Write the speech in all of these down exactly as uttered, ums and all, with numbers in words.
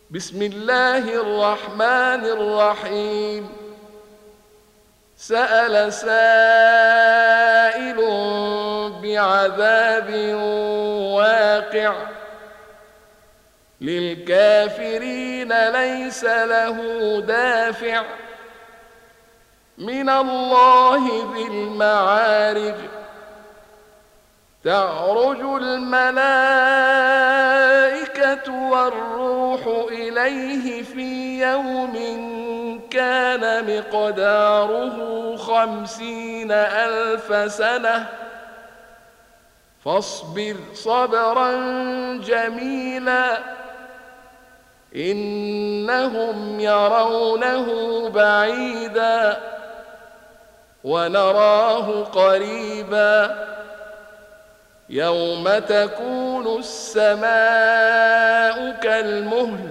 بسم الله الرحمن الرحيم. سأل سائل بعذاب واقع للكافرين ليس له دافع من الله ذي المعارج. تعرج الملائكة والروح إليه في يوم كان مقداره خمسين ألف سنة فاصبر صبرا جميلا إنهم يرونه بعيدا ونراه قريبا يوم تكون السماء كالمهل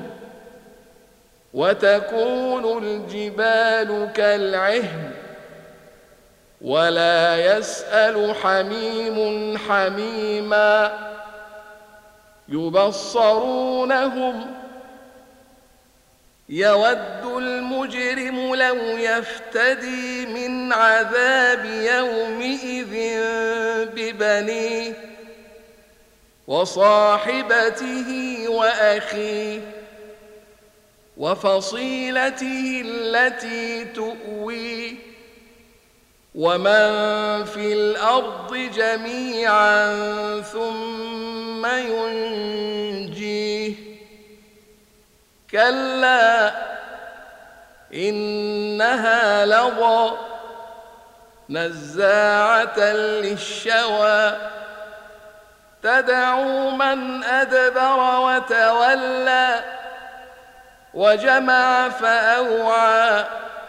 وتكون الجبال كالعهن ولا يسأل حميم حميما يبصرونهم يود المجرم لو يفتدي من عذاب يومئذ ببنيه وصاحبته وأخيه وفصيلته التي تؤويه ومن في الأرض جميعا ثم ينجيه كلا إنها لظى نزاعة للشوى تدعو من أدبر وتولى وجمع فأوعى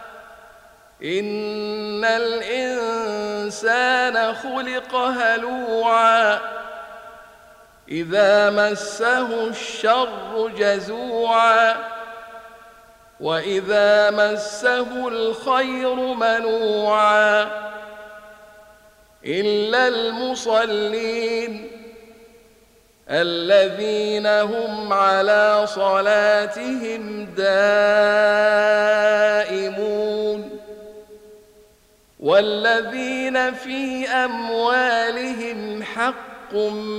إن الإنسان خلق هلوعا إذا مسه الشر جزوعا وإذا مسه الخير منوعا إلا المصلين الذين هم على صلاتهم دائمون والذين في أموالهم حق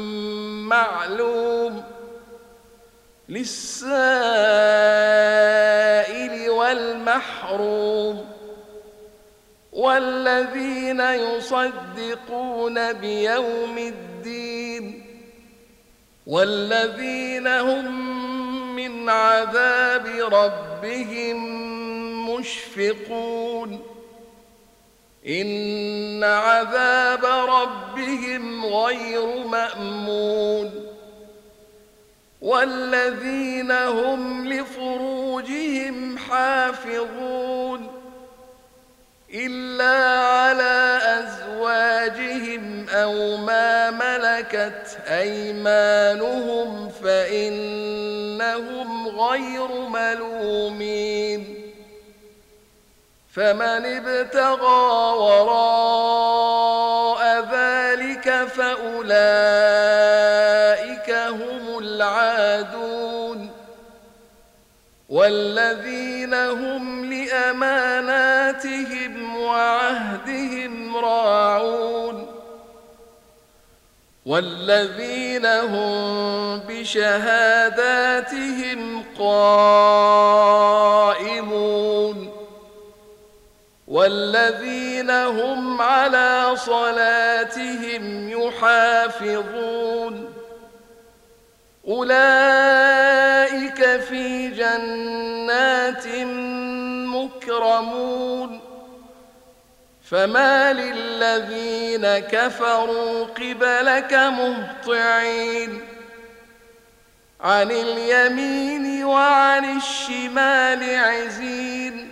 معلوم للسائل والمحروم والذين يصدقون بيوم الدين والذين هم من عذاب ربهم مشفقون إن عذاب ربهم غير مأمون والذين هم لفروجهم حافظون إلا على أزواجهم أو ما ملكت أيمانهم فإنهم غير ملومين فمن ابتغى وراء ذلك فأولئك هم العادون والذين هم لأماناتهم وعهدهم راعون والذين هم بشهاداتهم قائمون والذين هم على صلاتهم يحافظون أولئك في جنات مكرمون فما للذين كفروا قبلك مهطعين عن اليمين وعن الشمال عزين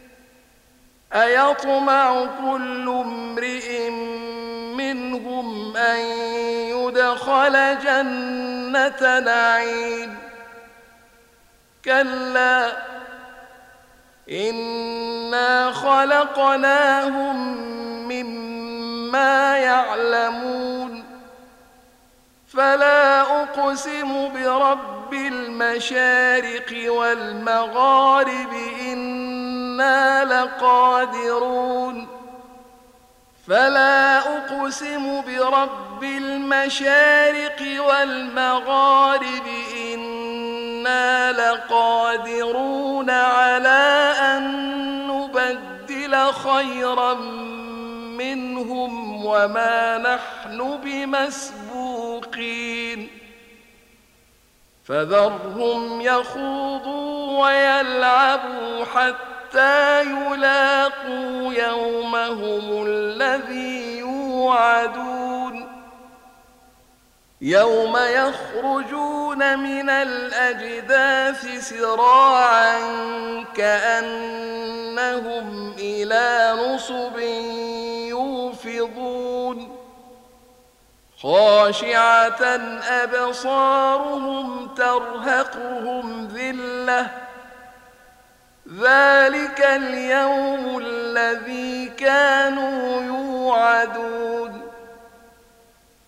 أيطمع كل امرئ منهم أن يدخل جنة نعيم كلا إنا خلقناهم مما يعلمون فلا أقسم برب برب المشارق والمغارب إنا لقادرون فلا أقسم برب المشارق والمغارب إنا لقادرون على أن نبدل خيرا منهم وما نحن بمسبوقين فذرهم يخوضوا ويلعبوا حتى يلاقوا يومهم الذي يوعدون يوم يخرجون من الأجداث سراعا كأنهم إلى نصب يوفضون خاشعة أبصارهم ترهقهم ذلة ذلك اليوم الذي كانوا يوعدون